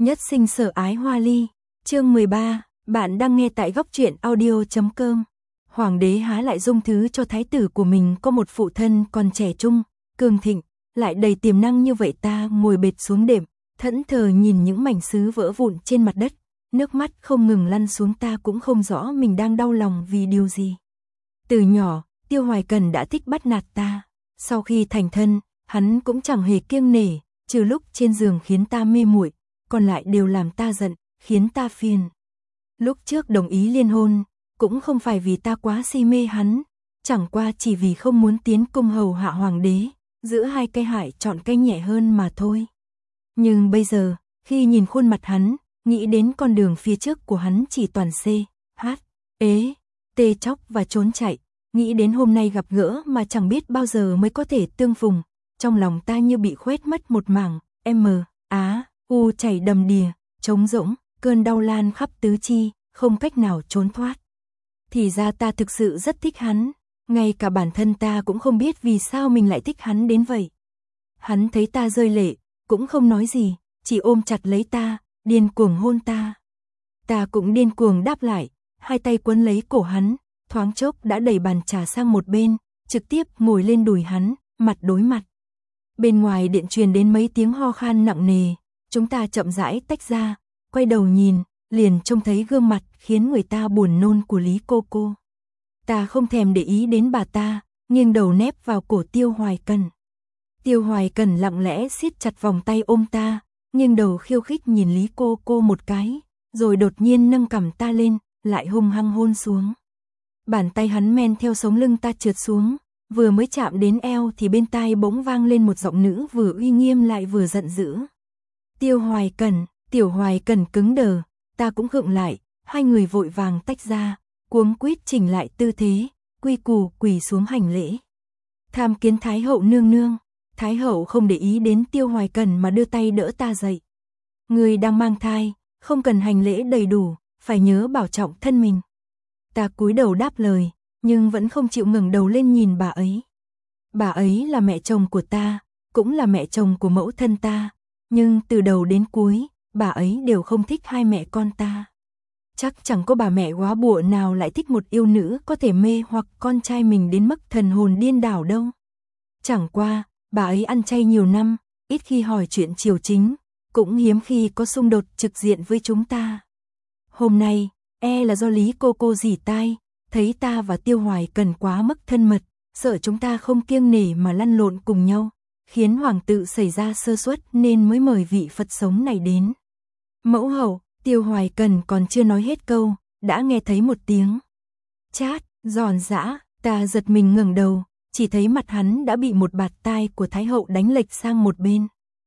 Nhất sinh sở ái hoa ly. Chương 13, bạn đang nghe tại góc truyện audio.com. Hoàng đế há lại dung thứ cho thái tử của mình có một phụ thân còn trẻ trung, cường thịnh, lại đầy tiềm năng như vậy. Ta ngồi bệt xuống đệm, thẫn thờ nhìn những mảnh sứ vỡ vụn trên mặt đất, nước mắt không ngừng lăn xuống. Ta cũng không rõ mình đang đau lòng vì điều gì. Từ nhỏ, Tiêu Hoài Cần đã thích bắt nạt ta. Sau khi thành thân, hắn cũng chẳng hề kiêng nể, trừ lúc trên giường khiến ta mê muội, còn lại đều làm ta giận, khiến ta phiền. Lúc trước đồng ý liên hôn, cũng không phải vì ta quá si mê hắn, chẳng qua chỉ vì không muốn tiến cung hầu hạ hoàng đế, giữa hai cây hại chọn cây nhẹ hơn mà thôi. Nhưng bây giờ, khi nhìn khuôn mặt hắn, nghĩ đến con đường phía trước của hắn chỉ toàn C, H, ế, tê chóc và trốn chạy, nghĩ đến hôm nay gặp gỡ mà chẳng biết bao giờ mới có thể tương phùng, trong lòng ta như bị khoét mất một mảng, U chảy đầm đìa, trống rỗng, cơn đau lan khắp tứ chi, không cách nào trốn thoát. Thì ra ta thực sự rất thích hắn, ngay cả bản thân ta cũng không biết vì sao mình lại thích hắn đến vậy. Hắn thấy ta rơi lệ, cũng không nói gì, chỉ ôm chặt lấy ta, điên cuồng hôn ta. Ta cũng điên cuồng đáp lại, hai tay quấn lấy cổ hắn, thoáng chốc đã đẩy bàn trà sang một bên, trực tiếp ngồi lên đùi hắn, mặt đối mặt. Bên ngoài điện truyền đến mấy tiếng ho khan nặng nề, chúng ta chậm rãi tách ra, quay đầu nhìn, liền trông thấy gương mặt khiến người ta buồn nôn của Lý Cô Cô. Ta không thèm để ý đến bà ta, nghiêng đầu nép vào cổ Tiêu Hoài Cần. Tiêu Hoài Cần lặng lẽ siết chặt vòng tay ôm ta, nghiêng đầu khiêu khích nhìn Lý Cô Cô một cái, rồi đột nhiên nâng cằm ta lên, lại hung hăng hôn xuống. Bàn tay hắn men theo sống lưng ta trượt xuống, vừa mới chạm đến eo thì bên tai bỗng vang lên một giọng nữ vừa uy nghiêm lại vừa giận dữ. Tiêu Hoài Cần, Tiểu Hoài Cần cứng đờ, ta cũng khựng lại, hai người vội vàng tách ra, cuống quýt chỉnh lại tư thế, quy củ quỳ xuống hành lễ. Tham kiến Thái hậu nương nương. Thái hậu không để ý đến Tiêu Hoài Cần mà đưa tay đỡ ta dậy. Người đang mang thai, không cần hành lễ đầy đủ, phải nhớ bảo trọng thân mình. Ta cúi đầu đáp lời, nhưng vẫn không chịu ngẩng đầu lên nhìn bà ấy. Bà ấy là mẹ chồng của ta, cũng là mẹ chồng của mẫu thân ta, nhưng từ đầu đến cuối, bà ấy đều không thích hai mẹ con ta. Chắc chẳng có bà mẹ góa bụa nào lại thích một yêu nữ có thể mê hoặc con trai mình đến mức thần hồn điên đảo đâu. Chẳng qua, bà ấy ăn chay nhiều năm, ít khi hỏi chuyện triều chính, cũng hiếm khi có xung đột trực diện với chúng ta. Hôm nay, là do Lý Cô Cô rỉ tai, thấy ta và Tiêu Hoài Cần quá mức thân mật, sợ chúng ta không kiêng nể mà lăn lộn cùng nhau, khiến hoàng tự xảy ra sơ suất nên mới mời vị Phật sống này đến. Mẫu hậu, Tiêu Hoài Cần còn chưa nói hết câu, đã nghe thấy một tiếng chát, giòn giã, ta giật mình ngẩng đầu, chỉ thấy mặt hắn đã bị một bạt tai của Thái hậu đánh lệch sang một bên.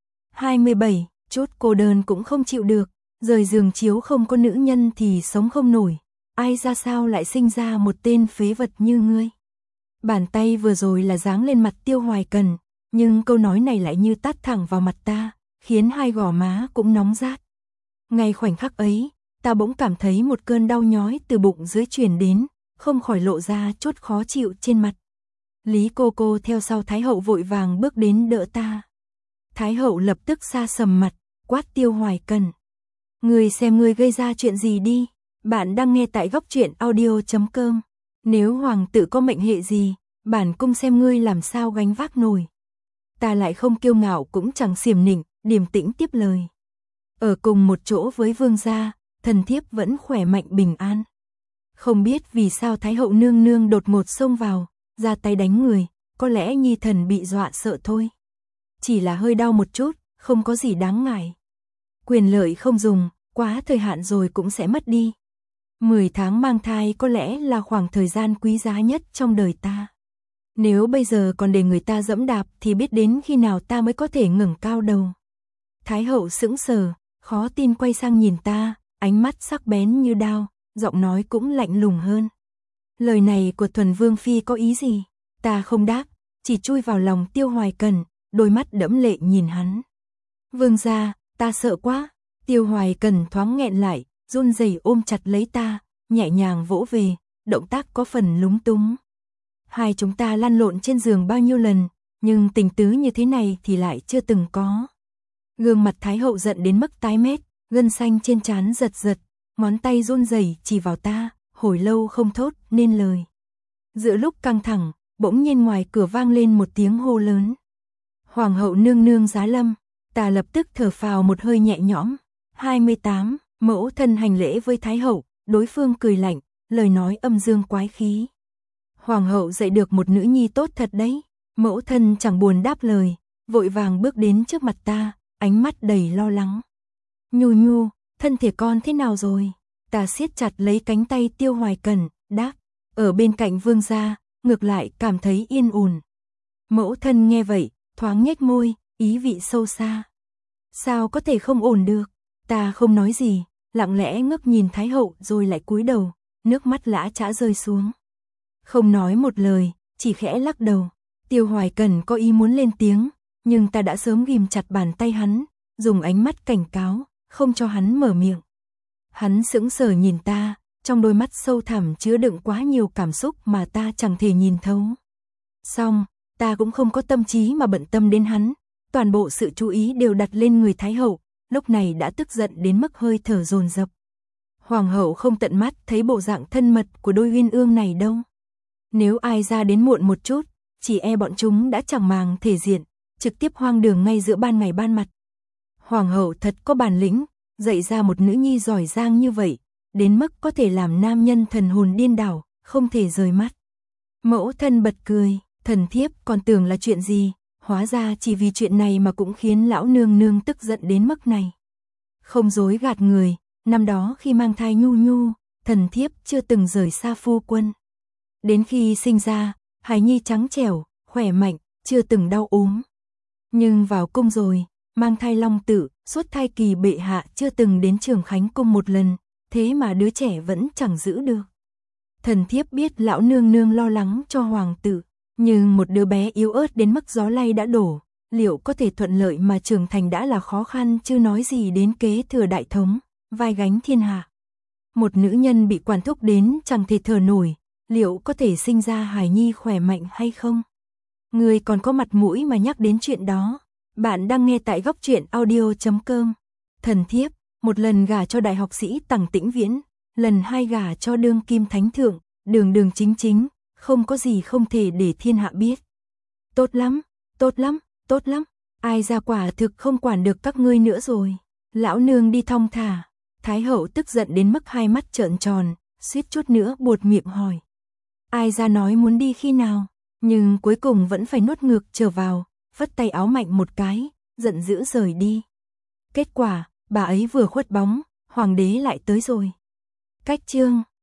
27, chút cô đơn cũng không chịu được, rời giường chiếu không có nữ nhân thì sống không nổi, ai ra sao lại sinh ra một tên phế vật như ngươi. Bàn tay vừa rồi là giáng lên mặt Tiêu Hoài Cần, nhưng câu nói này lại như tát thẳng vào mặt ta, khiến hai gò má cũng nóng rát. Ngay khoảnh khắc ấy, ta bỗng cảm thấy một cơn đau nhói từ bụng dưới truyền đến, không khỏi lộ ra chút khó chịu trên mặt. Lý Cô Cô theo sau Thái hậu vội vàng bước đến đỡ ta. Thái hậu lập tức sa sầm mặt, quát Tiêu Hoài Cần. Ngươi xem ngươi gây ra chuyện gì đi, bạn đang nghe tại góc truyện audio.com. Nếu hoàng tử có mệnh hệ gì, bản cung xem ngươi làm sao gánh vác nổi. Ta lại không kiêu ngạo cũng chẳng xiểm nịnh, điềm tĩnh tiếp lời. Ở cùng một chỗ với vương gia, thần thiếp vẫn khỏe mạnh bình an. Không biết vì sao Thái hậu nương nương đột ngột xông vào, ra tay đánh người, có lẽ nhi thần bị dọa sợ thôi. Chỉ là hơi đau một chút, không có gì đáng ngại. Quyền lợi không dùng, quá thời hạn rồi cũng sẽ mất đi. 10 tháng mang thai có lẽ là khoảng thời gian quý giá nhất trong đời ta. Nếu bây giờ còn để người ta dẫm đạp thì biết đến khi nào ta mới có thể ngẩng cao đầu. Thái hậu sững sờ, khó tin quay sang nhìn ta, ánh mắt sắc bén như đao, giọng nói cũng lạnh lùng hơn. Lời này của Thuần Vương Phi có ý gì? Ta không đáp, chỉ chui vào lòng Tiêu Hoài Cần, đôi mắt đẫm lệ nhìn hắn. Vương gia, ta sợ quá. Tiêu Hoài Cần thoáng nghẹn lại, run rẩy ôm chặt lấy ta, nhẹ nhàng vỗ về, động tác có phần lúng túng. Hai chúng ta lăn lộn trên giường bao nhiêu lần, nhưng tình tứ như thế này thì lại chưa từng có. Gương mặt Thái hậu giận đến mức tái mét, Gân xanh trên trán giật giật, ngón tay run rẩy chỉ vào ta, hồi lâu không thốt nên lời. Giữa lúc căng thẳng, bỗng nhiên ngoài cửa vang lên một tiếng hô lớn. Hoàng hậu nương nương giá lâm, ta lập tức thở phào một hơi nhẹ nhõm. 28, mẫu thân hành lễ với Thái hậu, đối phương cười lạnh, lời nói âm dương quái khí. Hoàng hậu dạy được một nữ nhi tốt thật đấy. Mẫu thân chẳng buồn đáp lời, vội vàng bước đến trước mặt ta, ánh mắt đầy lo lắng. Nhu nhu, thân thể con thế nào rồi? Ta siết chặt lấy cánh tay Tiêu Hoài Cẩn, đáp, ở bên cạnh vương gia, ngược lại cảm thấy yên ổn. Mẫu thân nghe vậy, thoáng nhếch môi, ý vị sâu xa. Sao có thể không ổn được? Ta không nói gì, lặng lẽ ngước nhìn Thái hậu rồi lại cúi đầu, nước mắt lã chã rơi xuống. Không nói một lời, chỉ khẽ lắc đầu. Tiêu Hoài Cẩn có ý muốn lên tiếng, nhưng ta đã sớm ghim chặt bàn tay hắn, dùng ánh mắt cảnh cáo, không cho hắn mở miệng. Hắn sững sờ nhìn ta, trong đôi mắt sâu thẳm chứa đựng quá nhiều cảm xúc mà ta chẳng thể nhìn thấu. Xong, ta cũng không có tâm trí mà bận tâm đến hắn, toàn bộ sự chú ý đều đặt lên người Thái hậu, lúc này đã tức giận đến mức hơi thở dồn dập. Hoàng hậu không tận mắt thấy bộ dạng thân mật của đôi uyên ương này đâu. Nếu ai ra đến muộn một chút, chỉ e bọn chúng đã chẳng màng thể diện, trực tiếp hoang đường ngay giữa ban ngày ban mặt. Hoàng hậu thật có bản lĩnh, dạy ra một nữ nhi giỏi giang như vậy, đến mức có thể làm nam nhân thần hồn điên đảo, không thể rời mắt. Mẫu thân bật cười, thần thiếp còn tưởng là chuyện gì, hóa ra chỉ vì chuyện này mà cũng khiến lão nương nương tức giận đến mức này. Không dối gạt người, năm đó khi mang thai Nhu Nhu, thần thiếp chưa từng rời xa phu quân. Đến khi sinh ra, hài nhi trắng trẻo, khỏe mạnh, chưa từng đau ốm. Nhưng vào cung rồi, mang thai Long Tự, suốt thai kỳ bệ hạ chưa từng đến Trường Khánh cung một lần, thế mà đứa trẻ vẫn chẳng giữ được. Thần thiếp biết lão nương nương lo lắng cho hoàng tử, nhưng một đứa bé yếu ớt đến mức gió lay đã đổ, liệu có thể thuận lợi mà trưởng thành đã là khó khăn, chưa nói gì đến kế thừa đại thống, vai gánh thiên hạ. Một nữ nhân bị quản thúc đến chẳng thể thở nổi, liệu có thể sinh ra hài nhi khỏe mạnh hay không? Người còn có mặt mũi mà nhắc đến chuyện đó. Bạn đang nghe tại góc truyện audio.com. Thần thiếp, một lần gả cho đại học sĩ Tằng Tĩnh Viễn, lần hai gả cho đương kim thánh thượng, đường đường chính chính, không có gì không thể để thiên hạ biết. Tốt lắm, tốt lắm, tốt lắm, ai ra quả thực không quản được các ngươi nữa rồi. Lão nương đi thong thả. Thái hậu tức giận đến mức hai mắt trợn tròn, suýt chút nữa buột miệng hỏi. Ai ra nói muốn đi khi nào, nhưng cuối cùng vẫn phải nuốt ngược trở vào, vất tay áo mạnh một cái, giận dữ rời đi. Kết quả, bà ấy vừa khuất bóng, hoàng đế lại tới rồi. Cách chương